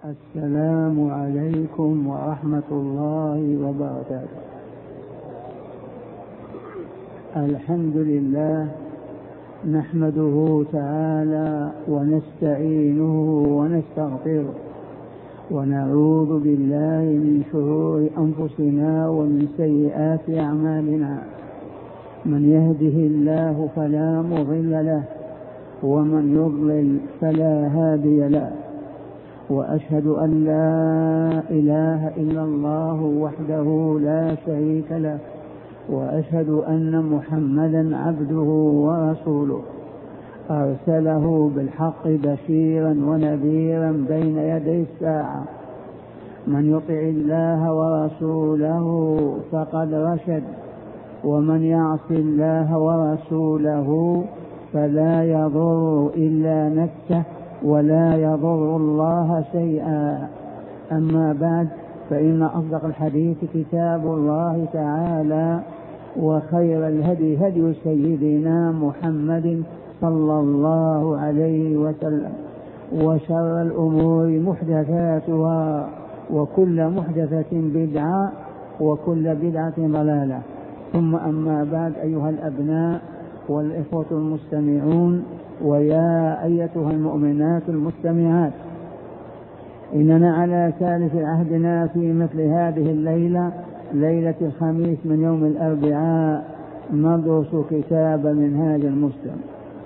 السلام عليكم ورحمة الله وبركاته. الحمد لله نحمده تعالى ونستعينه ونستغفره ونعوذ بالله من شرور أنفسنا ومن سيئات أعمالنا. من يهده الله فلا مضل له ومن يضلل فلا هادي له، وأشهد أن لا إله إلا الله وحده لا شريك له، وأشهد أن محمدا عبده ورسوله أرسله بالحق بشيرا ونذيرا بين يدي الساعة. من يطع الله ورسوله فقد رشد، ومن يعص الله ورسوله فلا يضر إلا نفسه ولا يضر الله شيئا. أما بعد، فإن أصدق الحديث كتاب الله تعالى، وخير الهدي هدي سيدنا محمد صلى الله عليه وسلم، وشر الأمور محدثاتها، وكل محدثة بدعة، وكل بدعة ضلالة. ثم أما بعد، أيها الأبناء والإخوة المستمعون، ويا أيتها المؤمنات المستمعات، إننا على ثالث عهدنا في مثل هذه الليلة، ليلة الخميس من يوم الأربعاء، ندرس كتاب منهاج المسلم.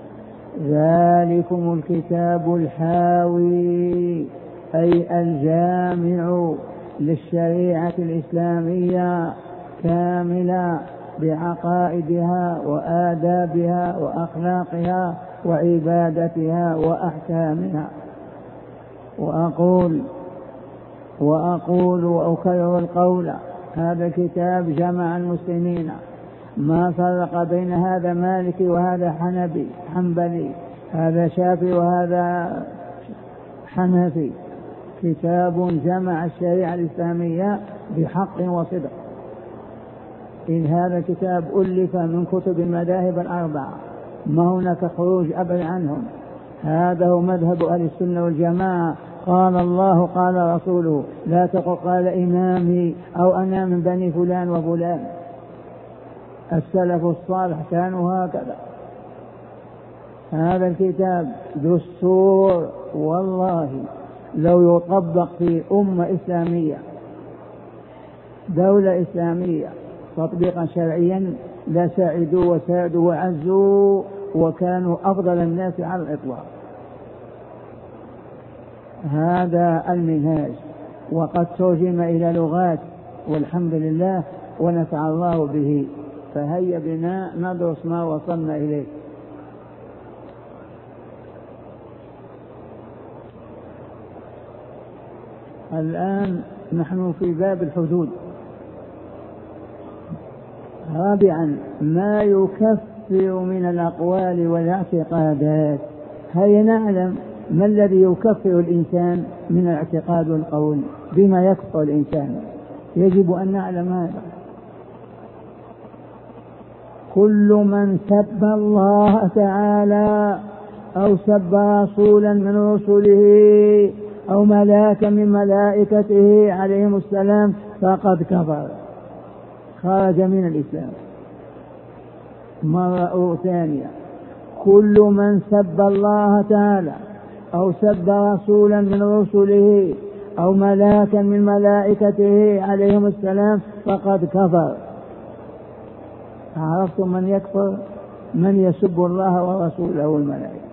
ذلكم الكتاب الحاوي أي الجامع للشريعة الإسلامية كاملة بعقائدها وآدابها وأخلاقها وعبادتها وأحكامها. وأقول وأكرر القول: هذا الكتاب جمع المسلمين، ما فرق بين هذا مالكي وهذا حنبلي، هذا شافعي وهذا حنفي. كتاب جمع الشريعة الإسلامية بحق وصدق. إن هذا الكتاب ألف من كتب المذاهب الأربعة، ما هناك خروج أبدا عنهم. هذا هو مذهب أهل السنة والجماعة. قال الله قال رسوله، لا تقل قال إمامي أو أنا من بني فلان وفلان. السلف الصالح كانوا هكذا. هذا الكتاب دستور، والله لو يطبق في أمة إسلامية، دولة إسلامية تطبيقا شرعيا، لسعدوا وسادوا وعزوا وكانوا أفضل الناس على الإطلاق. هذا المنهاج، وقد ترجم إلى لغات والحمد لله، ونفع الله به. فهيا بنا ندرس ما وصلنا إليه. الآن نحن في باب الحدود. رابعا، ما يكفر من الأقوال والاعتقادات. هيا نعلم ما الذي يكفر الإنسان من الاعتقاد والقول، بما يكفر الإنسان، يجب أن نعلم هذا. كل من سب الله تعالى أو سب رسولا من رسله أو ملاكا من ملائكته عليهم السلام فقد كفر، خرج من الإسلام. مرة ثانية، كل من سب الله تعالى أو سب رسولا من رسله أو ملاكا من ملائكته عليهم السلام فقد كفر. عرفتم من يكفر؟ من يسب الله ورسوله والملائكة.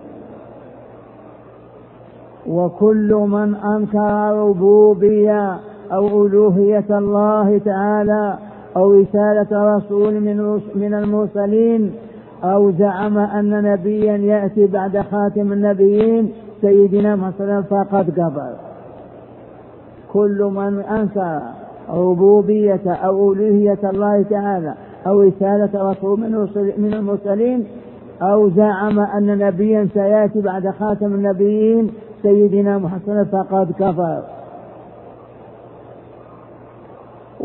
وكل من أنكر ربوبية أو ألوهية الله تعالى أو رسالة رسول من المرسلين أو زعم أن نبيا يأتي بعد خاتم النبيين سيدنا محمد فقد كفر. كل من أنكر ربوبية أو ألوهية الله تعالى أو رسالة رسول من المرسلين أو زعم أن نبيا سيأتي بعد خاتم النبيين سيدنا محمد فقد كفر.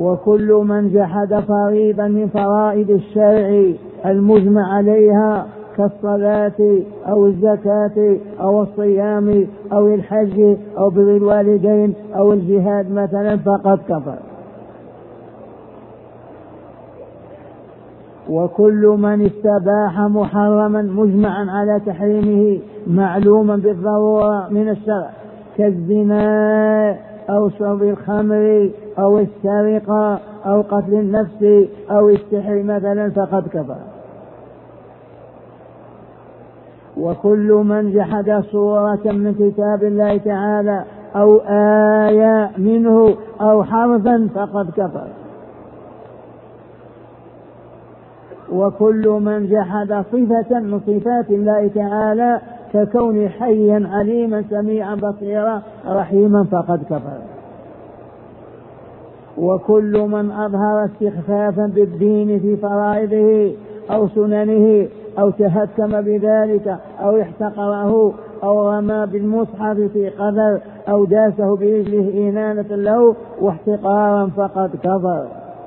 وكل من جحد فريضا من فرائض الشرع المجمع عليها كالصلاة أو الزكاة أو الصيام أو الحج أو بر الوالدين أو الجهاد مثلا فقد كفر. وكل من استباح محرما مجمعا على تحريمه معلوما بالضرورة من الشرع كالزنا أو شرب الخمر أو السرقة أو قتل النفس أو السحر مثلا فقد كفر. وكل من جحد صورة من كتاب الله تعالى أو آية منه أو حرفا فقد كفر. وكل من جحد صفة من صفات الله تعالى ككون حيا عليما سميعا بصيرا رحيما فقد كفر. وكل من أظهر استخفافا بالدين في فرائضه أو سننه أو تهكم بذلك أو احتقره أو رمى بالمصحف في قدر أو داسه برجله إهانة له واحتقارا فقد كفر.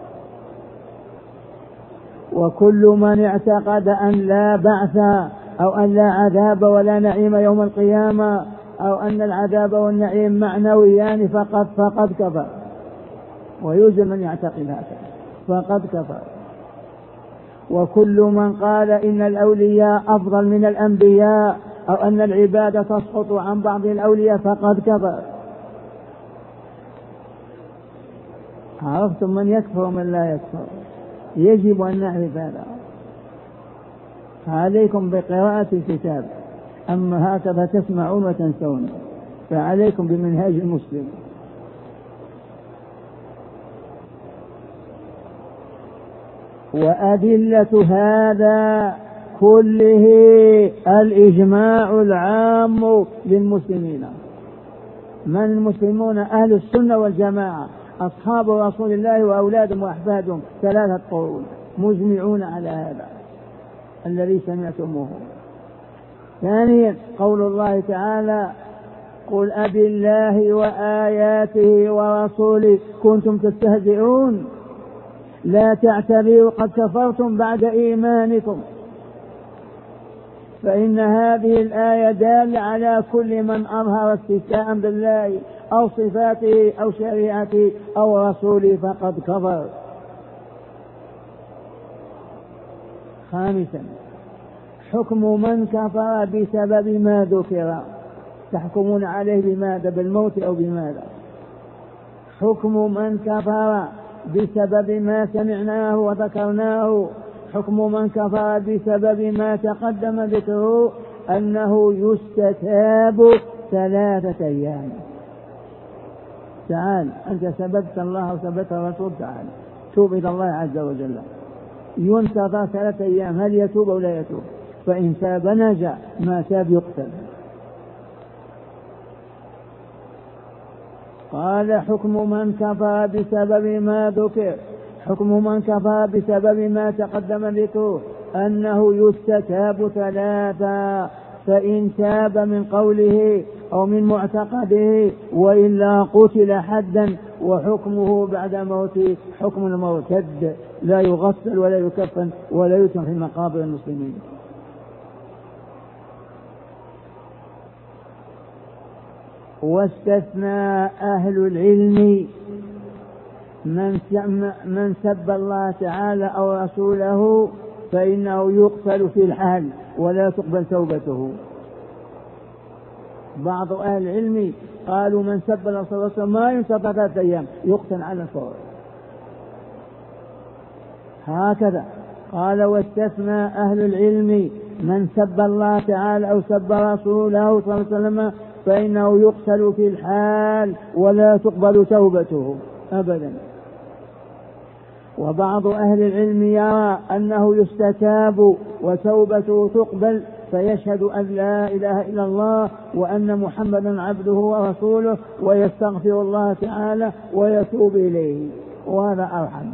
وكل من اعتقد أن لا بعث أو أن لا عذاب ولا نعيم يوم القيامة أو أن العذاب والنعيم معنويان فقد كفر. ويوجد من يعتقد هذا فقد كفر. وكل من قال إن الأولياء أفضل من الأنبياء أو أن العبادة تسقط عن بعض الأولياء فقد كفر. عرفتم من يكفر ومن لا يكفر؟ يجب أن نعرف هذا. عليكم بقراءة الكتاب، أما هكذا تسمعون وتنسون، فعليكم بمنهاج المسلم. وأدلة هذا كله الإجماع العام للمسلمين. من المسلمون؟ أهل السنة والجماعة، أصحاب رسول الله وأولادهم وأحفادهم 3 قرون مجمعون على هذا الذي سمعتموه. ثانيا قول الله تعالى: قل أبي الله وآياته ورسوله كنتم تستهزئون لا تعتذروا قد كفرتم بعد إيمانكم. فإن هذه الآية دالة على كل من أظهر استهزاء بالله أو صفاته أو شريعته أو رسوله فقد كفر. خامسا حكم من كفر بسبب ما ذكر. تحكمون عليه بماذا؟ بالموت أو بماذا؟ حكم من كفر بسبب ما سمعناه وذكرناه. حكم من كفر بسبب ما تقدم ذكره أنه يستتاب 3 أيام. تعال أنت سببت الله وسببت الرسول، تعال توب إلى الله عز وجل. ينتظر 3 أيام، هل يتوب أو لا يتوب؟ فإن تاب نجا، ما تاب يقتل. قال: حكم من كفر بسبب ما ذكر. حكم من كفر بسبب ما تقدم ذكره أنه يستتاب 3، فإن تاب من قوله أو من معتقده وإلا قتل حدا، وحكمه بعد موته حكم المرتد، لا يغسل ولا يكفن ولا يدفن في مقابر المسلمين. واستثنى أهل العلم من سب الله تعالى أو رسوله فإنه يقتل في الحال ولا تقبل توبته. بعض أهل العلم قالوا من سب الله صلى الله عليه وسلم ما ينتظر 3 أيام، يقتل على الفور. هكذا قال: واستثنى أهل العلم من سب الله تعالى أو سب رسوله صلى الله عليه وسلم فإنه يقتل في الحال ولا تقبل توبته أبدا. وبعض أهل العلم يرى أنه يستتاب وتوبته تقبل، فيشهد أن لا إله إلا الله وأن محمدا عبده ورسوله ويستغفر الله تعالى ويتوب إليه، وهذا أرحم.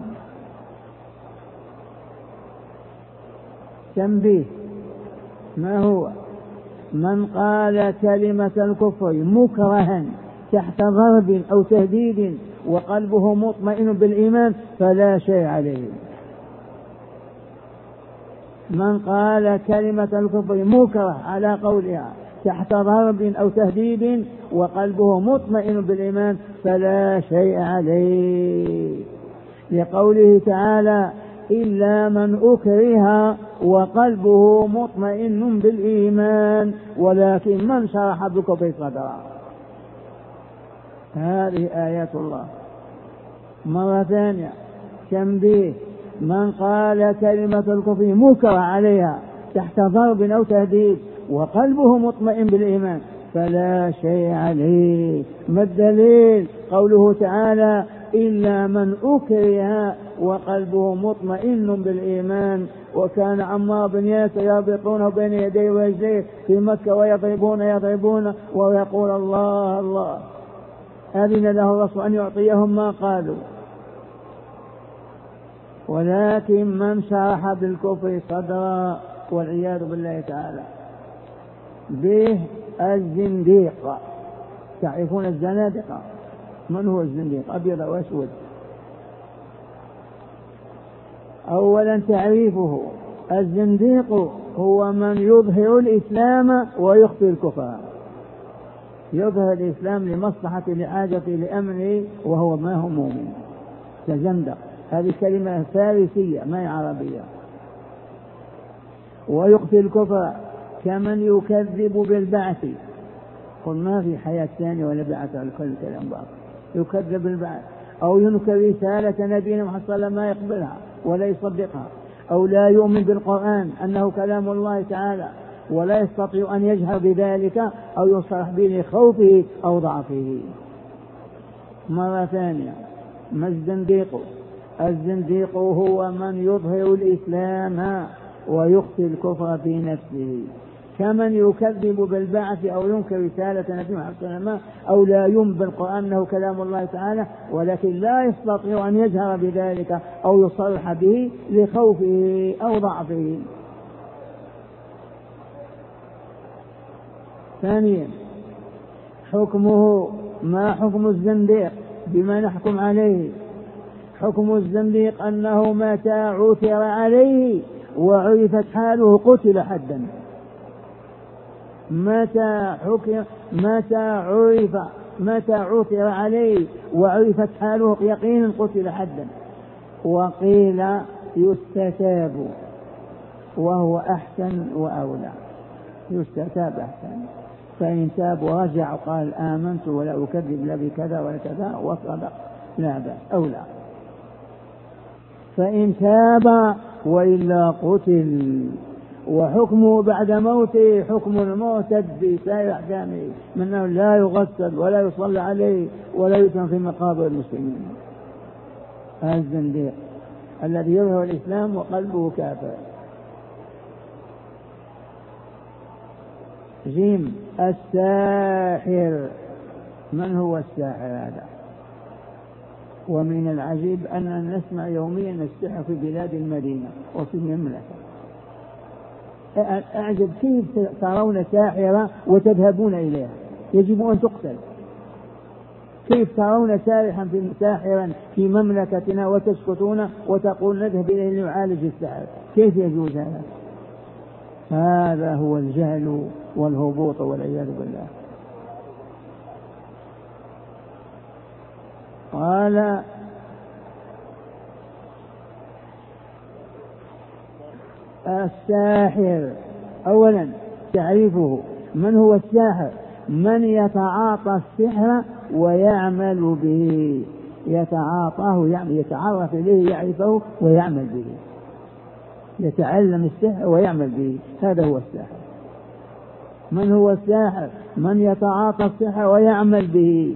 تنبيه: ما هو؟ من قال كلمة الكفر مكرها تحت ضرب أو تهديد وقلبه مطمئن بالإيمان فلا شيء عليه. من قال كلمة الكفر مكره على قولها تحت ضرب أو تهديد وقلبه مطمئن بالإيمان فلا شيء عليه، لقوله تعالى إلا من أكره وقلبه مطمئن بالإيمان ولكن من شرح بالكفر صدرا. هذه آيات الله. مرة ثانية تنبيه: من قال كلمة الكفر مكره عليها تحت ضرب أو تهديد وقلبه مطمئن بالإيمان فلا شيء عليه. ما الدليل؟ قوله تعالى إلا من أكره وقلبه مطمئن بالإيمان. وكان عمار بن ياسر يربطونه بين يديه ورجليه في مكة ويضربون ويقول الله الله. أذن له الرسول أن يعطيهم ما قالوا، ولكن من شرح بالكفر صدرا والعياذ بالله تعالى به الزنديق. تعرفون الزنادقة؟ من هو الزنديق؟ أبيض وأسود. أولا تعريفه: الزنديق هو من يظهر الإسلام ويخفي الكفر، يظهر الإسلام لمصلحة لحاجة لأمنه وهو ما هو مؤمن، تزندق. هذه كلمة فارسية ما هي عربية. ويخفي الكفر كمن يكذب بالبعث، قل ما في حياة ثانية ولا بعث على كل كلام باطل، يكذب بالبعث أو ينكر رسالة نبينا محمد صلى الله عليه وسلم ما يقبلها ولا يصدقها، أو لا يؤمن بالقرآن أنه كلام الله تعالى ولا يستطيع أن يجهر بذلك أو يصرح به لخوفه أو ضعفه. مرة ثانية: ما الزنديق؟ الزنديق هو من يظهر الإسلام ويخفي الكفر في نفسه، كمن يكذب بالبعث أو ينكر رسالة نبي محمد صلى الله عليه وسلم أو لا يؤمن بالقرآن أنه كلام الله تعالى ولكن لا يستطيع أن يجهر بذلك أو يصرح به لخوفه أو ضعفه. ثانيا: حكمه. ما حكم الزنديق بما نحكم عليه؟ حكم الزنديق أنه متى عثر عليه وعرفت حاله قتل حدا. متى عثر عليه وعرفت حاله يقينا قتل حدا. وقيل يستتاب وهو أحسن وأولى، يستتاب أحسن، فإن تاب ورجع وقال آمنت ولا أكذب لا بكذا ولا كذا وصدق لا بأس أولى. فإن تاب وإلا قتل. وحكمه بعد موته حكم المعتد بسائر أحكامه، من أنه لا يغسل ولا يصلى عليه ولا يدفن في مقابر المسلمين. هذا الزنديق الذي يظهر الإسلام وقلبه كافر. جيم: الساحر. من هو الساحر هذا؟ ومن العجيب أننا نسمع يوميا السحر في بلاد المدينة وفي المملكة. أعجب كيف ترون ساحرة وتذهبون إليها؟ يجب أن تقتل. كيف ترون ساحرا في مملكتنا وتسكتون وتقول نذهب إليه لنعالج السحر؟ كيف يجوز هذا؟ هذا هو الجهل والهبوط والعياذ بالله. قال: الساحر. أولا تعريفه: من هو الساحر؟ من يتعاطى السحر ويعمل به، يتعاطاه يعني يتعرف إليه يعرفه ويعمل به، يتعلم السحر ويعمل به، هذا هو الساحر. من هو الساحر؟ من يتعاطى السحر ويعمل به.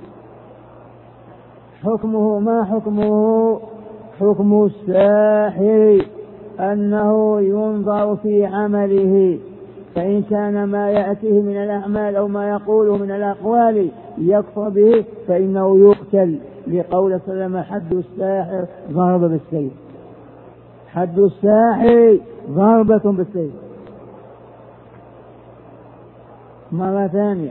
حكمه. ما حكمه؟ حكم الساحر أنه ينظر في عمله، فإن كان ما يأتيه من الأعمال أو ما يقوله من الأقوال يكفر به فإنه يقتل، لقول صلى الله عليه وسلم: حد الساحر ضربة بالسيف. حد الساحر ضربة بالسيف. مرة ثانية: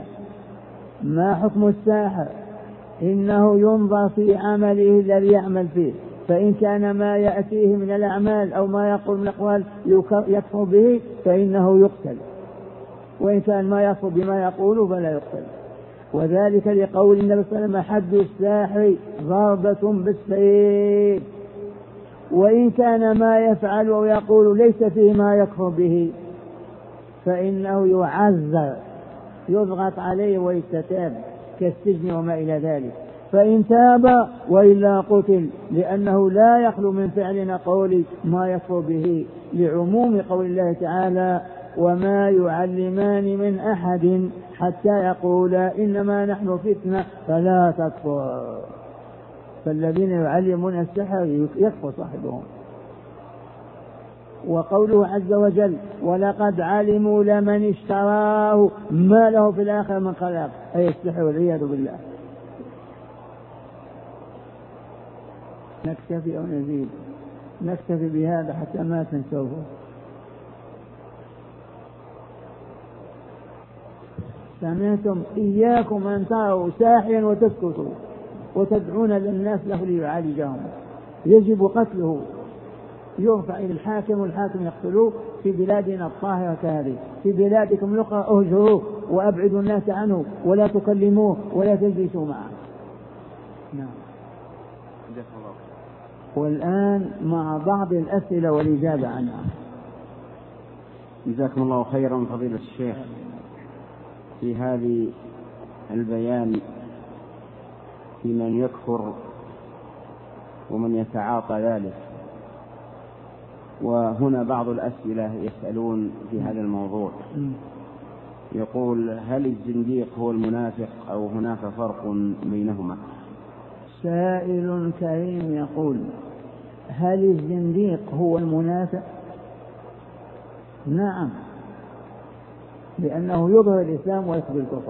ما حكم الساحر؟ إنه ينظر في عمله الذي يعمل فيه، فإن كان ما يأتيه من الأعمال أو ما يقول من الأقوال يكفر به فإنه يقتل، وإن كان ما يكفر بما يقول فلا يقتل. وذلك لقول النبي صلى الله عليه وسلم حد الساحر ضربة بالسيف. وإن كان ما يفعل أو يقول ليس فيه ما يكفر به فإنه يعذر، يضغط عليه ويستتاب كالسجن وما إلى ذلك، فإن تاب وإلا قتل، لأنه لا يخلو من فعل قول ما يكفر به، لعموم قول الله تعالى وما يعلمان من أحد حتى يقولا إنما نحن فتنة فلا تكفر. فالذين يعلمون السحر يكفر صاحبهم. وقوله عز وجل ولقد علموا لمن اشتراه ما له في الآخرة من خلاق، أي السحر والعياذ بالله. نكتفي أو نزيد؟ نكتفي بهذا حتى ما تنسوه. سمعتم إياكم أن تروا ساحرا وتسكتوا وتدعون للناس له ليعالجهم، يجب قتله، يرفع إلى الحاكم والحاكم يقتلوه. في بلادنا الطاهرة هذه، في بلادكم الأخرى أهجروه وأبعدوا الناس عنه ولا تكلموه ولا تجلسوا معه. نعم. والآن مع بعض الأسئلة والإجابة عنها. جزاكم الله خيرا فضيلة الشيخ. في هذه البيان في من يكفر ومن يتعاطى ذلك، وهنا بعض الأسئلة يسألون في هذا الموضوع، يقول هل الزنديق هو المنافق أو هناك فرق بينهما؟ سائل كريم يقول هل الزنديق هو المنافق؟ نعم، لأنه يظهر الإسلام ويخفي الكفر،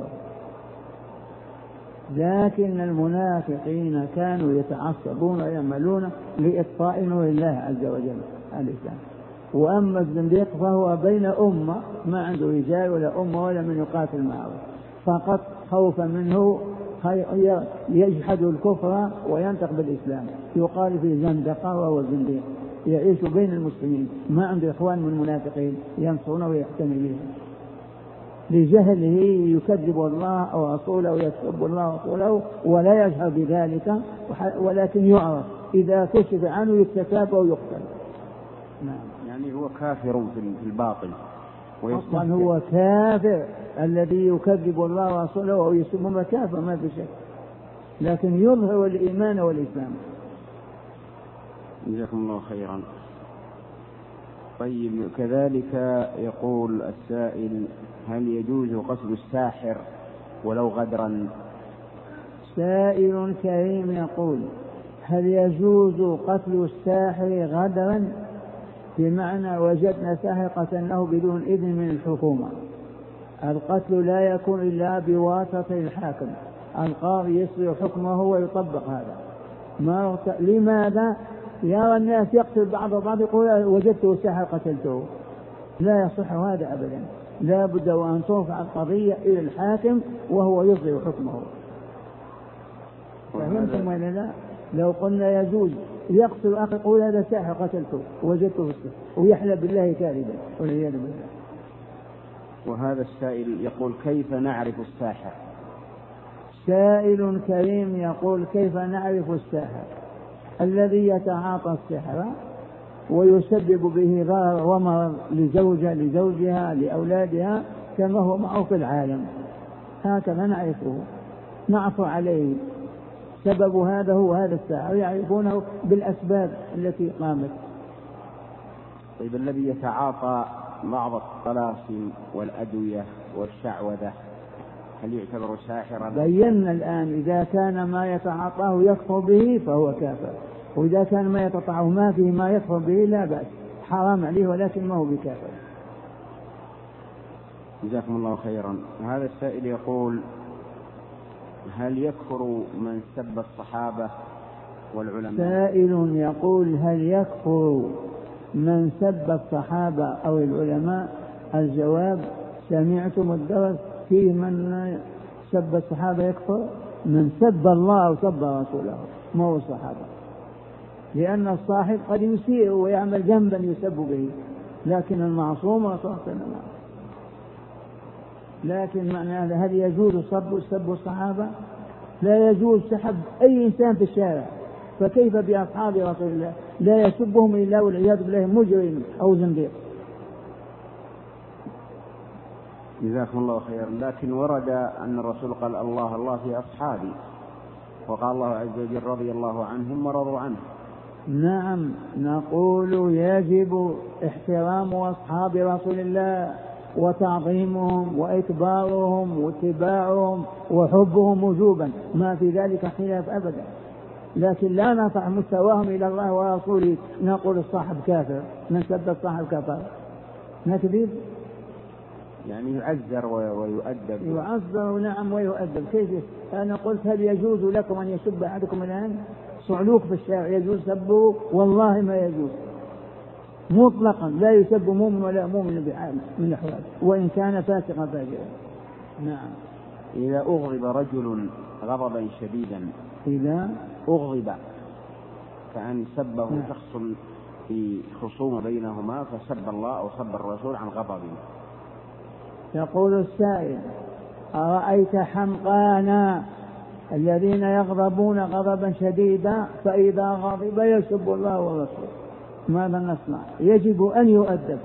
لكن المنافقين كانوا يتعصبون ويعملون لإطفاء نور الله عز وجل الإسلام. وأما الزنديق فهو بين أمة ما عنده رجال ولا أمة ولا من يقاتل معه، فقط خوفا منه يجحد الكفر وينطق بالإسلام، يقال في زندقة وهو زنديق، يعيش بين المسلمين ما عنده إخوان من المنافقين ينصرونه ويحتمي بهم. لجهله يكذب الله أو رسوله ويسب الله ورسوله ولا يجهر بذلك، ولكن يعرف إذا كشف عنه يستتاب ويقتل. نعم. يعني هو كافر في الباطل أصلا هو كافر، الذي يكذب الله ورسوله ويسمى كافر ما في شك، لكن يظهر الإيمان والإسلام. جزاكم الله خيرا. طيب، كذلك يقول السائل هل يجوز قتل الساحر ولو غدرا؟ سائل كريم يقول هل يجوز قتل الساحر غدرا، بمعنى وجدنا ساحر قتلناه بدون إذن من الحكومة. القتل لا يكون إلا بواسطة الحاكم، القاضي يصدر حكمه ويطبق هذا. لماذا يرى الناس يقتل بعض يقول وجدته الساحر قتلته؟ لا يصح هذا أبدا، لا بد وأن ترفع القضية إلى الحاكم وهو يصدر حكمه. فهمتم ولا لا؟ لو قلنا يجوز يقتل أخي يقول هذا ساحر قتلته وجدته الساحر ويحلف بالله كاذبا والعياذ بالله. وهذا السائل يقول كيف نعرف الساحر؟ سائل كريم يقول كيف نعرف الساحر؟ الذي يتعاطى السحر ويسبب به ضرر ومرض لزوجها لأولادها كما هو معروف في العالم، هكذا نعرفه، نعفو عليه. سبب هذا هو هذا الساحر، يعرفونه بالأسباب التي قامت. طيب، الذي يتعاطى بعض الطلاسم والأدوية والشعوذة هل يعتبر ساحرا؟ بينا الآن إذا كان ما يتعاطاه يكفر به فهو كافر، وإذا كان ما يتطعه ما فيه ما يكفر به لا بأس، حرام عليه ولكن ما هو بكافر. جزاكم الله خيرا. هذا السائل يقول هل يكفر من سب الصحابة والعلماء؟ سائل يقول هل يكفر من سب الصحابة أو العلماء؟ الجواب سمعتم الدرس فيه من سب الصحابة يكفر؟ من سب الله أو سب رسوله ما هو الصحابة. لأن الصاحب قد يسيء ويعمل ذنبا يسب به، لكن المعصوم رسول الله صلى الله عليه وسلم. لكن معنى هذا هل يجوز سب الصحابة؟ لا يجوز سحب أي إنسان في الشارع، فكيف بأصحاب رسول الله؟ لا يسبهم إلا والعياذ بالله مجرم أو زنديق. جزاكم الله خيرا. لكن ورد أن الرسول قال الله الله في أصحابي، وقال الله عز وجل رضي الله عنهم ورضوا عنه. نعم، نقول يجب احترام أصحاب رسول الله وتعظيمهم وإكبارهم واتباعهم وحبهم وجوبا، ما في ذلك خلاف أبدا. لكن لا نرفع مستواهم إلى الله ورسوله نقول الصاحب كافر، من سب الصاحب كفر، نكذب. يعني يعذر ويؤدب. يعذر نعم ويؤدب. كيف؟ أنا قلت هل يجوز لكم أن يسب أحدكم الآن؟ صعلوك في الشارع يجوز سبه؟ والله ما يجوز مطلقا، لا يسب مؤمن ولا مؤمن بحال من الأحوال وإن كان فاسقا فاجرا. نعم. إذا أغضب رجل غضبا شديدا، إذا أغضب كأن سبه شخص في خصومة بينهما فسب الله أو سب الرسول عن غضب، يقول السائل: أرأيت حمقانا الذين يغضبون غضبا شديدا فإذا غضب يسب الله ورسوله، ماذا نصنع؟ يجب أن يؤدب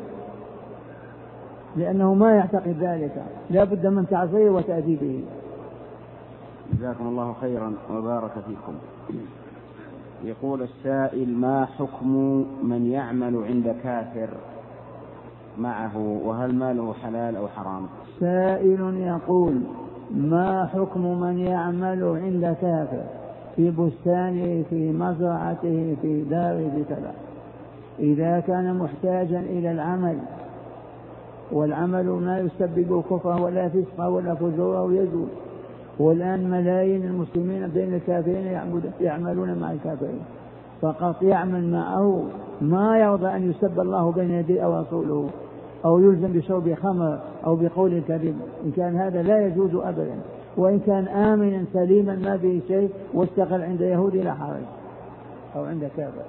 لأنه ما يعتقد ذلك، لا بد من تعزيه وتأديبه. جزاكم الله خيرا وبارك فيكم. يقول السائل: ما حكم من يعمل عند كافر معه، وهل ماله حلال أو حرام؟ سائل يقول: ما حكم من يعمل عند كافر في بستانه في مزرعته في داره في كذا، إذا كان محتاجا إلى العمل والعمل ما يسبب كفره ولا فسقه ولا فجوره يجوز، والآن ملايين المسلمين بين الكافرين يعملون مع الكافرين، فقط يعمل معه ما يرضى أن يسب الله بين يديه أو رسوله أو يلزم بشرب خمر أو بقول الكذب. إن كان هذا لا يجوز أبدا، وإن كان آمنا سليما ما به شيء واستقل عند يهودي لا حرج أو عند كافر.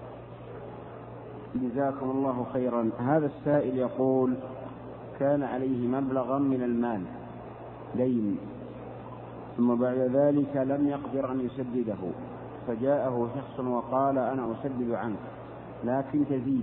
جزاكم الله خيرا. هذا السائل يقول: كان عليه مبلغا من المال دين، ثم بعد ذلك لم يقدر أن يسدده، فجاءه شخص وقال: أنا أسدد عنك لكن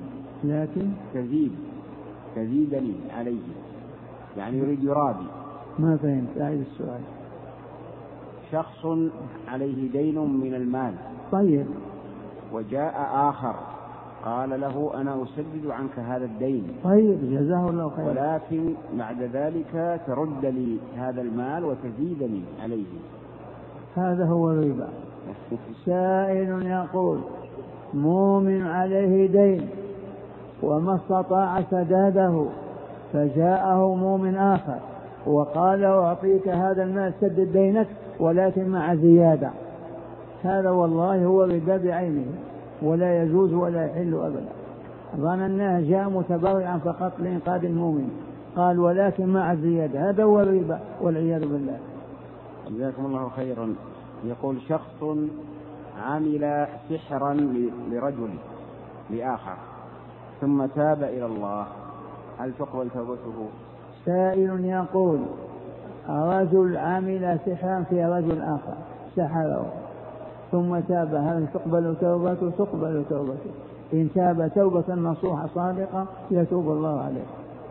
تزيدني عليه، يعني يريد يرابي. ما فهمت أعيد السؤال. شخص عليه دين من المال، طيب، وجاء آخر قال له: أنا أسدد عنك هذا الدين، طيب جزاه الله خير، ولكن بعد ذلك ترد لي هذا المال وتزيدني عليه. هذا هو الربا. سائل يقول: مؤمن عليه دين وما استطاع سداده، فجاءه مؤمن آخر وقال: أعطيك هذا المال سدد دينك ولكن مع زيادة. هذا والله هو الربا بعينه، ولا يجوز ولا يحل أبدا. ظنناه جاء متبرعا فقط لإنقاذ المؤمن، قال ولكن مع زيادة، هذا هو الربا والعياذ بالله. جزاكم الله خيرا. يقول: شخص عمل سحرا لرجل لآخر ثم تاب إلى الله، هل تقبل توبته؟ سائل يقول: رجل عمل سحرا في رجل آخر سحره ثم تاب، هل تقبل توبته؟ تقبل توبته، إن تاب توبة نصوحة صادقة يتوب الله عليه.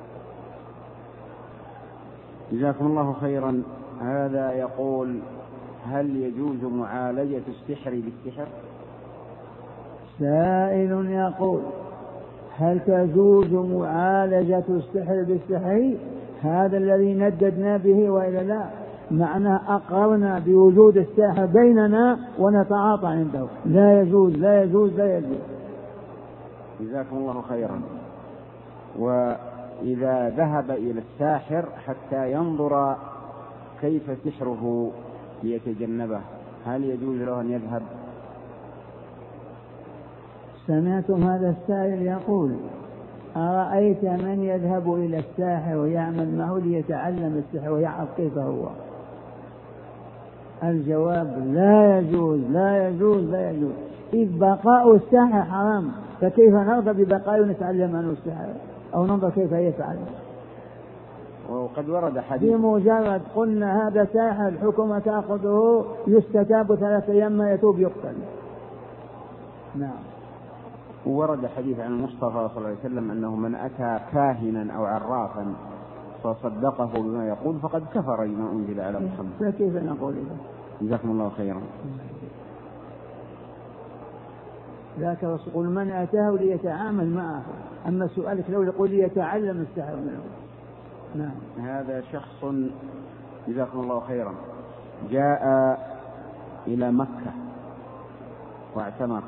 جزاكم الله خيرا. هذا يقول: هل يجوز معالجة السحر بالسحر؟ سائل يقول: هل تجوز معالجة السحر بالسحر؟ هذا الذي نددنا به وإلا لا؟ معناه أقررنا بوجود الساحر بيننا ونتعاطى عنده. لا يجوز لا يجوز لا يجوز. جزاكم الله خيرا. وإذا ذهب إلى الساحر حتى ينظر كيف سحره ليتجنبه، هل يجوز له أن يذهب؟ سمعتم هذا السائل يقول: أرأيت من يذهب إلى الساحر ويعمل معه ليتعلم السحر ويعرف كيف هو؟ الجواب لا يجوز لا يجوز لا يجوز، إذ بقاء الساحر حرام، فكيف نرضى ببقاء ونتعلم عنه السحر أو ننظر كيف يفعل؟ وقد ورد حديث بمجرد قلنا هذا ساحر الحكومة تأخذه يستتاب 3 أيام ما يتوب يقتل. نعم. ورد حديث عن المصطفى صلى الله عليه وسلم أنه من أتى كاهنا أو عرافا فصدقه بما يقول فقد كفر بما أنزل على محمد. فكيف نقول إذا؟ جزاكم الله خيرا. ذاك الرسول من أتاه ليتعامل معه، أما سؤالك لو يقول ليتعلم السحر منه. نعم. هذا شخص جزاكم الله خيرا جاء إلى مكة واعتمر،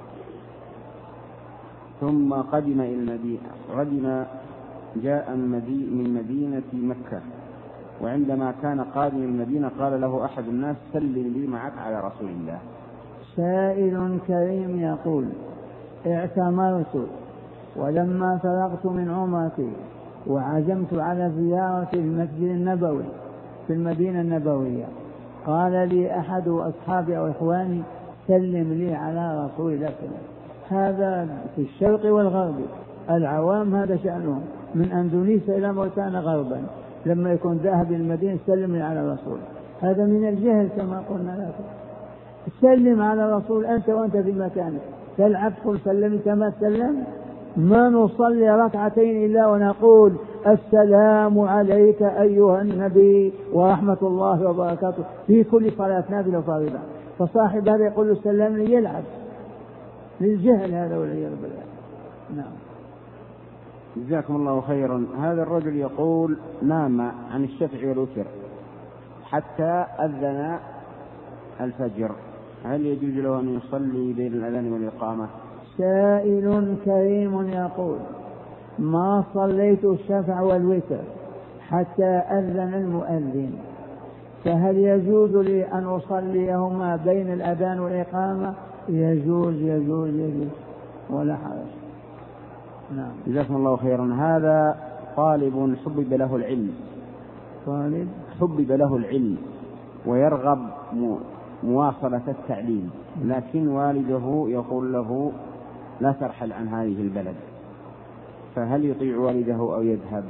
ثم قدم إلى المدينة، جاء من مدينة مكة، وعندما كان قادم المدينة قال له أحد الناس سلم لي معك على رسول الله. سائل كريم يقول اعتمرت ولما فرغت من عمرتي وعزمت على زيارة المسجد النبوي في المدينة النبوية، قال لي أحد أصحابي أو إخواني سلم لي على رسول الله. هذا في الشرق والغرب، العوام هذا شأنهم، من أندونيسيا إلى موريتانيا غربا، لما يكون ذاهب المدينة سلم لي على الرسول. هذا من الجهل كما قلنا لكم. سلم على الرسول أنت وأنت في مكانك، تلعب قل سلمت ما سلم. ما نصلي ركعتين إلا ونقول السلام عليك أيها النبي ورحمة الله وبركاته في كل صلاة نافلة وفريضة، فصاحب هذا يقول له سلم لي يلعب، للجهل هذا والعياذ بالله. نعم. جزاكم الله خيرا. هذا الرجل يقول نام عن الشفع والوتر حتى أذن الفجر، هل يجوز له أن يصلي بين الأذان والإقامة؟ سائل كريم يقول ما صليت الشفع والوتر حتى أذن المؤذن، فهل يجوز لي أن أصليهما بين الأذان والإقامة؟ يجوز يجوز يجوز ولا حرج. نعم. جزاكم الله خيرا. هذا طالب حبب له العلم، طالب حبب له العلم ويرغب مواصلة التعليم، لكن والده يقول له لا ترحل عن هذه البلد، فهل يطيع والده أو يذهب؟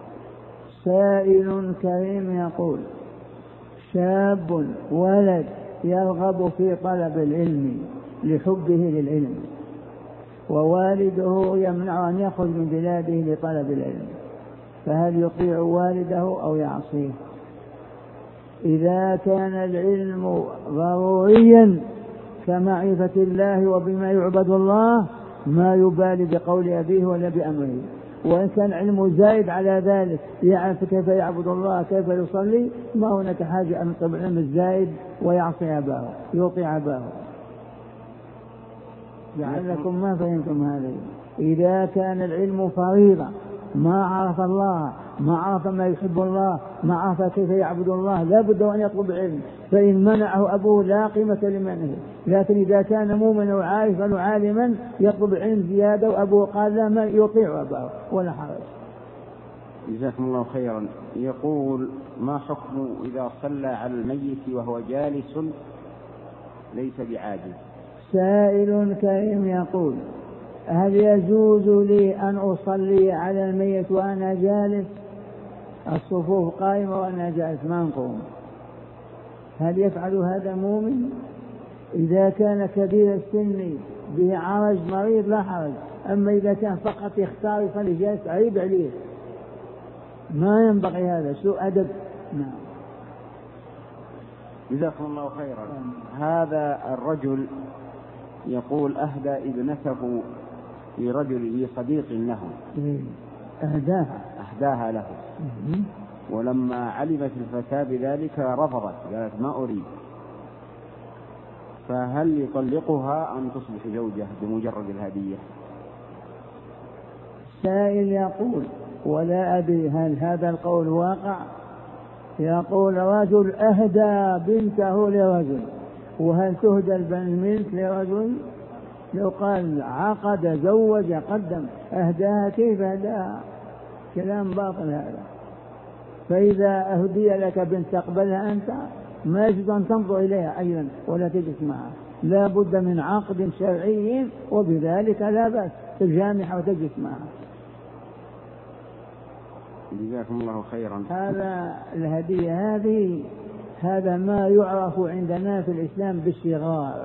سائل كريم يقول شاب ولد يرغب في طلب العلم لحبه للعلم، ووالده يمنع أن يخرج من بلاده لطلب العلم، فهل يطيع والده أو يعصيه؟ إذا كان العلم ضروريا كمعرفة الله وبما يعبد الله ما يبالي بقول أبيه ولا بأمره، وإن كان علم زائد على ذلك يعرف كيف يعبد الله كيف يصلي، ما هناك حاجة أن يطلب العلم الزائد ويعصي أباه يطيع أباه. لعلكم ما فهمتم هذا. إذا كان العلم فريضة ما عرف الله ما عرف ما يحب الله ما عرف كيف يعبد الله لا بد أن يطلب علم، فإن منعه أبوه لا قيمة لمنعه، لكن إذا كان مؤمنا وعارفا وعالما يطلب علم زيادة وأبوه قال لا ما يطيع أباه ولا حرج. جزاكم الله خيرا. يقول ما حكم إذا صلى على الميت وهو جالس ليس بعاجز؟ سائل كريم يقول هل يجوز لي أن أصلي على الميت وأنا جالس؟ الصفوف قائمة وأنا جالس ما نقوم، هل يفعل هذا مؤمن؟ إذا كان كبير السن به عرج مريض لا حرج، أما إذا كان فقط يختار يصلي جالس عيب عليه، ما ينبغي هذا، سوء أدب. نعم. جزاكم الله خيرا. هذا الرجل يقول أهدى ابنته لرجل صديق له، أهداها له، ولما علمت الفتاة بذلك رفضت، قالت ما أريد، فهل يطلقها أم تصبح زوجة بمجرد الهدية؟ سائل يقول ولا أدري هل هذا القول واقع. يقول رجل أهدى بنته لرجل، وهل تهدى البنت لرجل؟ لو قال عقد زوج قدم، أهداها كيف أهداها؟ كلام باطل هذا. فإذا أهدي لك بنت تقبلها أنت ما يجوز أن تنظر إليها أيضا ولا تجلس معها، لا بد من عقد شرعي، وبذلك لا بأس تجامع وتجلس معها. جزاكم الله خيرا. هذا الهدية هذه هذا ما يعرف عندنا في الإسلام بالشغار.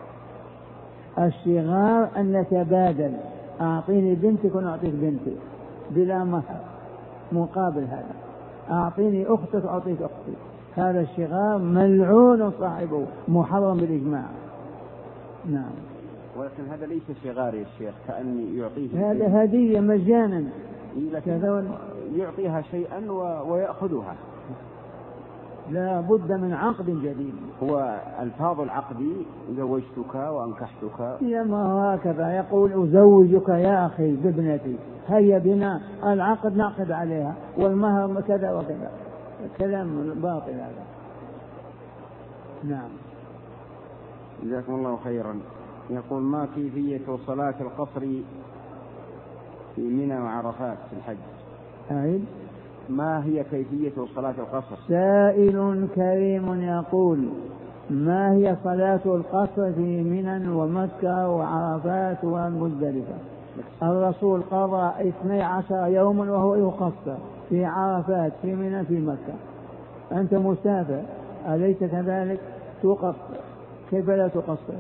الشغار أن نتبادل، أعطيني بنتك ونعطيك بنتي بلا مهر مقابل هذا، أعطيني أختك وأعطيك أختي. هذا الشغار ملعون صاحبه، محرم بالإجماع. نعم. ولكن هذا ليس شغار يا شيخ، كأني يعطيه هذا هدية مجانا، لكن يعطيها شيئا ويأخذها. لا بد من عقد جديد. هو ألفاظ العقد زوجتك وأنكحتك، يا ما هكذا يقول أزوجك يا أخي بابنتي، هيا بنا العقد نعقد عليها والمهر كذا وكذا، كلام باطل هذا. نعم. جزاكم الله خيرا. يقول ما كيفية صلاة القصر في منى وعرفات في الحج؟ أعيد. ما هي كيفية صلاة القصر؟ سائل كريم يقول ما هي صلاة القصر في منى ومكة وعرفات ومزدلفة؟ الرسول قضى 12 يوما وهو يقصر في عرفات في منى في مكة. أنت مسافر أليس كذلك؟ تقصر، كيف لا تقصر؟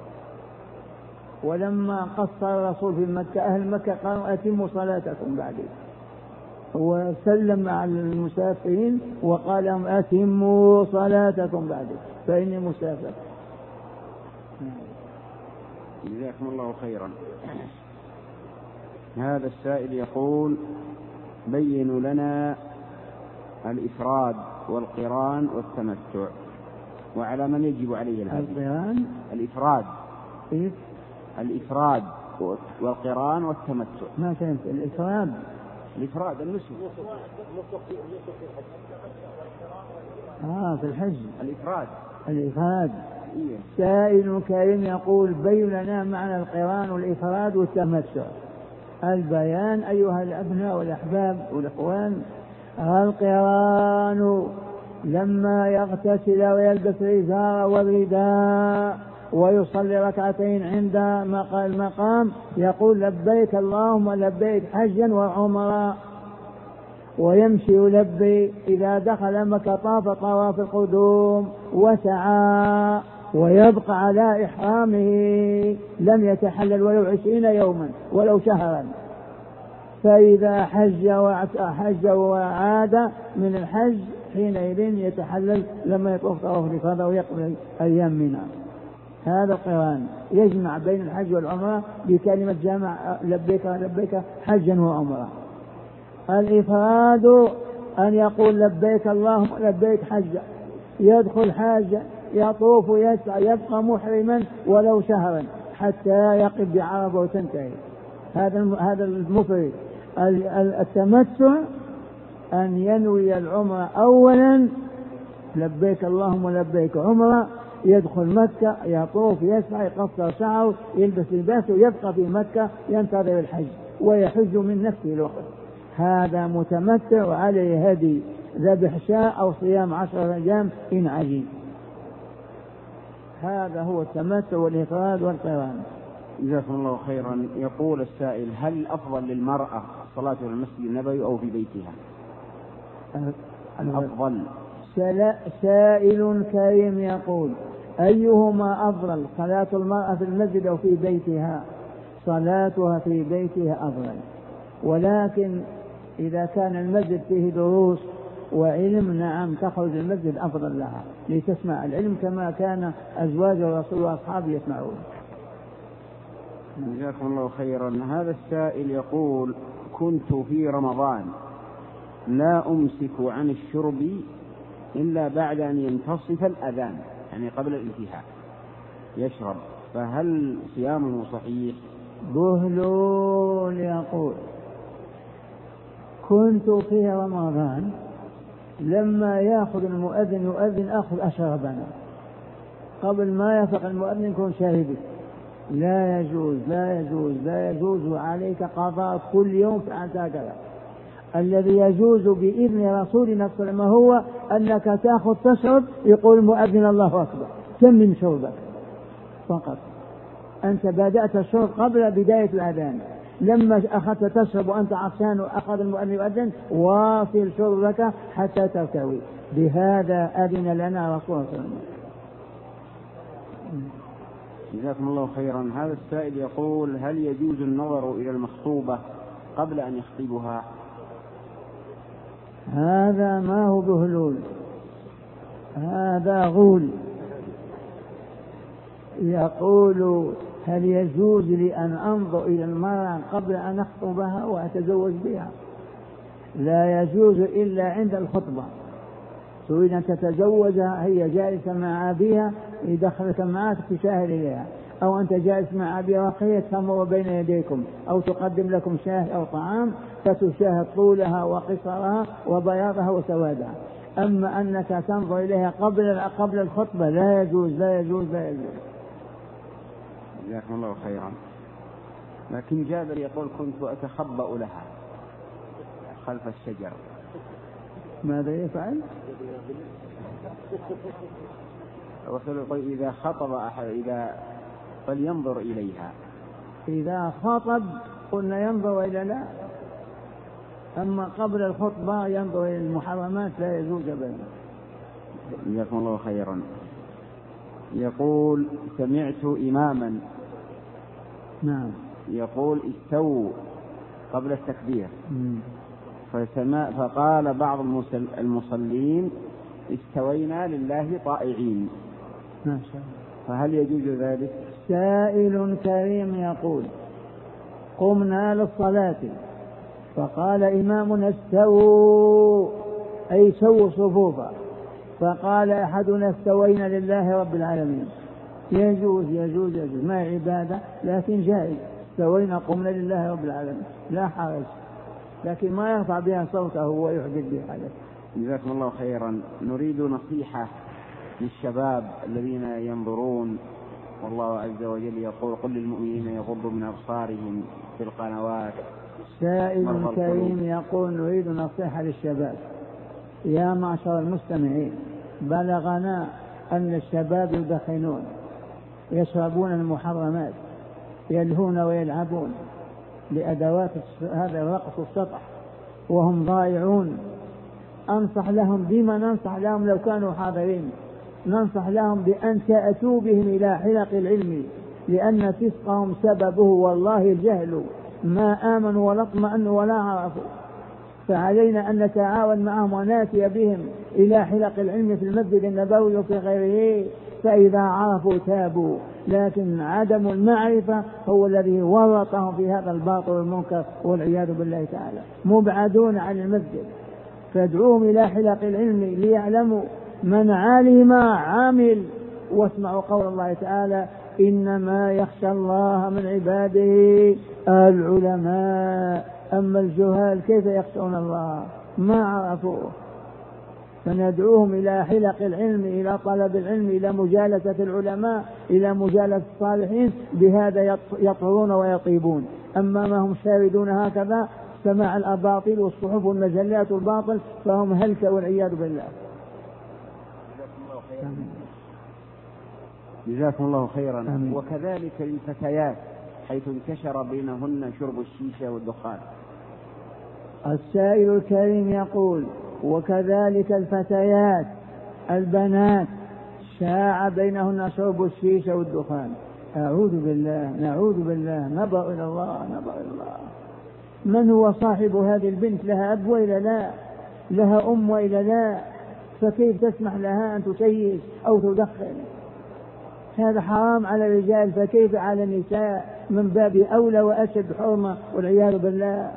ولما قصر الرسول في مكة أهل مكة قالوا أتموا صلاتكم بعد، وسلم على المسافرين وقال لهم أتموا صلاتكم بعد فإني مسافر. جزاكم الله خيرا. هذا السائل يقول بينوا لنا الإفراد والقران والتمتع، وعلى من يجب عليه الهدي؟ الإفراد. إيه؟ الإفراد والقران والتمتع. ما فهمت الإفراد؟ الإفراد النسك. في الحج. الإفراد. إيه. سائل كريم يقول بين لنا معنى القران والإفراد والتمتع. البيان أيها الأبناء والأحباب والإخوان. القران لما يغتسل ويلبس الإزار والرداء ويصلي ركعتين عند المقام يقول لبيك اللهم لبيك حجا وعمرا، ويمشي يلبي. إذا دخل مكة طاف طواف القدوم وسعى ويبقى على إحرامه، لم يتحلل ولو 20 يوما ولو شهرا. فإذا حج وعاد من الحج حينئذ يتحلل لما يطوف طواف الإفاضة ويقضي أيام منى. هذا القران يجمع بين الحج والعمرة بكلمة جامع لبيك لبيك حجا وعمرة. الإفراد أن يقول لبيك اللهم لبيك حجا، يدخل حاجا يطوف يسعى يبقى محرما ولو شهرا حتى يقف بعرفة وتنتهي. هذا المفرد. التمتع أن ينوي العمرة أولا لبيك اللهم لبيك عمرة، يدخل مكة يطوف يسعى يقصر شعره يلبس لباسه يبقى في مكة ينتظر الحج ويحج من نفسه الوقت. هذا متمتع وعليه هدي ذبح شاء أو صيام 10 أيام إن عجين. هذا هو التمتع والإفراد والقران. جزاكم الله خيرا. يقول السائل هل الأفضل للمرأة الصلاة في المسجد النبوي أو في بيتها؟ الأفضل. سائل كريم يقول أيهما أفضل، صلاة المرأة في المسجد أو في بيتها؟ صلاتها في بيتها أفضل، ولكن إذا كان المسجد فيه دروس وعلم نعم تخرج المسجد أفضل لها لتسمع العلم كما كان أزواج الرسول وأصحابه يسمعون. جزاكم الله خيرا. هذا السائل يقول كنت في رمضان لا أمسك عن الشرب إلا بعد أن ينتصف الأذان، يعني قبل الانتهاء يشرب، فهل صيامه صحيح؟ بهلول يقول كنت في رمضان لما يأخذ المؤذن يؤذن أخذ أشربنا قبل ما يفق المؤذن يكون شاهدك. لا يجوز لا يجوز لا يجوز، وعليك قضاء كل يوم فعلت هكذا. الذي يجوز بإذن رسولنا صلى الله عليه وسلم هو أنك تأخذ تشرب يقول المؤذن الله أكبر تمم شربك فقط. أنت بدأت الشرب قبل بداية الأذان، لما أخذت تشرب وأنت عطشان وأخذ المؤذن يؤذن واصل شربك حتى ترتوي. بهذا أذن لنا رسول الله صلى الله عليه وسلم. جزاكم الله خيرا. هذا السائل يقول: هل يجوز النظر إلى المخطوبة قبل أن يخطبها؟ هذا ما هو بهلول، هذا غول. يقول: هل يجوز لي أن أنظر إلى المرأة قبل أن أخطبها وأتزوج بها؟ لا يجوز إلا عند الخطبة. تريد أن تتزوجها هي جالسة مع أبيها، يدخلك معك تشاهد إليها، أو أنت جالس مع أبيها وخيت تمر بين يديكم، أو تقدم لكم شاهي أو طعام فتشاهد طولها وقصرها وبياضها وسوادها. أما أنك تنظر إليها قبل الخطبة لا يجوز لا يجوز لا يجوز. جزاكم الله خيرا. لكن جابر يقول: كنت أتخبأ لها خلف الشجر. ماذا يفعل؟ يقول: إذا خطب أحد فلينظر إليها. إذا خطب قلنا ينظر إلى لا، أما قبل الخطبة ينظر إلى المحرمات لا يجوز أبدا. جزاكم الله خيرا. يقول: سمعت إماما يقول: استووا قبل التكبير، فقال بعض المصلين: استوينا لله طائعين. ما شاء الله. فهل يجوز ذلك؟ سائل كريم يقول: قمنا للصلاة فقال إمامنا: استووا، أي سووا صفوفا، فقال أحدنا: استوينا لله رب العالمين. يجوز يجوز يجوز، ما عبادة لكن جائز. استوينا قمنا لله رب العالمين لا حرج، لكن ما يرفع بها صوته ويحدث بها حدث. جزاكم الله خيرا. نريد نصيحة للشباب الذين ينظرون، والله عز وجل يقول: قل للمؤمنين يغضوا من أبصارهم في القنوات. سائل كريم يقول: نريد نصيحة للشباب. يا معشر المستمعين، بلغنا أن الشباب يدخنون، يشربون المحرمات، يلهون ويلعبون بأدوات هذا الرقص السطح وهم ضائعون. أنصح لهم بما ننصح لهم لو كانوا حاضرين، ننصح لهم بأن تأتوا بهم إلى حلق العلم، لأن فسقهم سببه والله الجهل، ما آمنوا ولا اطمأنوا ولا عرفوا. فعلينا أن نتعاون معهم وناتي بهم إلى حلق العلم في المسجد النبوي وفي غيره، فإذا عرفوا تابوا. لكن عدم المعرفة هو الذي ورطهم في هذا الباطل والمنكر والعياذ بالله تعالى، مبعدون عن المسجد. فادعوهم إلى حلق العلم ليعلموا، من علم عامل. واسمعوا قول الله تعالى: إنما يخشى الله من عباده العلماء. أما الجهال كيف يخشون الله؟ ما عرفوه. فندعوهم إلى حلق العلم، إلى طلب العلم، إلى مجالسة العلماء، إلى مجالسة الصالحين، بهذا يطهرون ويطيبون. أما ما هم شاردون هكذا سماع الأباطيل والصحف والمجلات والباطل فهم هلك والعياذ بالله. جزاكم الله خيرا. وكذلك الفتيات حيث انتشر بينهن شرب الشيشة والدخان. السائل الكريم يقول: وكذلك الفتيات البنات شاع بينهن شرب الشيشة والدخان. أعوذ بالله، نعوذ بالله، نبأ إلى الله، نبأ إلى الله. من هو صاحب هذه البنت؟ لها أب وإلا لا؟ لها أم وإلا لا؟ فكيف تسمح لها أن تشيش أو تدخن؟ هذا حرام على الرجال، فكيف على النساء؟ من باب أولى وأشد حرمة والعياذ بالله.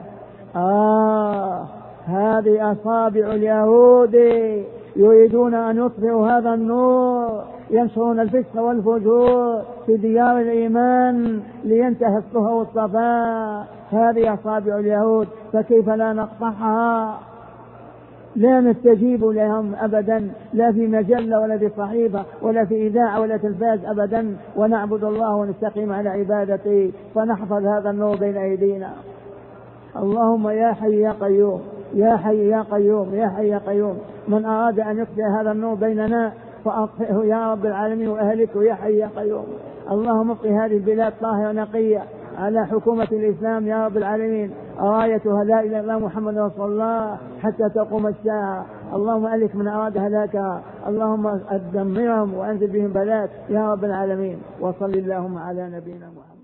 هذه أصابع اليهود يريدون أن يطفئوا هذا النور، ينشرون الفسق والفجور في ديار الإيمان لينتهي الصهر والصفاء. هذه أصابع اليهود، فكيف لا نقطعها؟ لا نستجيب لهم أبدا، لا في مجلة ولا في صحيفة ولا في إذاعة ولا تلفاز أبدا، ونعبد الله ونستقيم على عبادته، فنحفظ هذا النور بين أيدينا. اللهم يا حي يا قيوم يا حي يا قيوم يا حي يا قيوم. من أراد أن يطفئ هذا النور بيننا فأطفئه يا رب العالمين وأهلكه يا حي يا قيوم. اللهم ابق هذه البلاد طاهرة نقية على حكومة الإسلام يا رب العالمين، رايتها لا إله إلا الله محمد رسول الله حتى تقوم الساعة. اللهم ألك من أراد هلاكها، اللهم أدمرهم وأنزل بهم بلاك يا رب العالمين. وصل اللهم على نبينا محمد.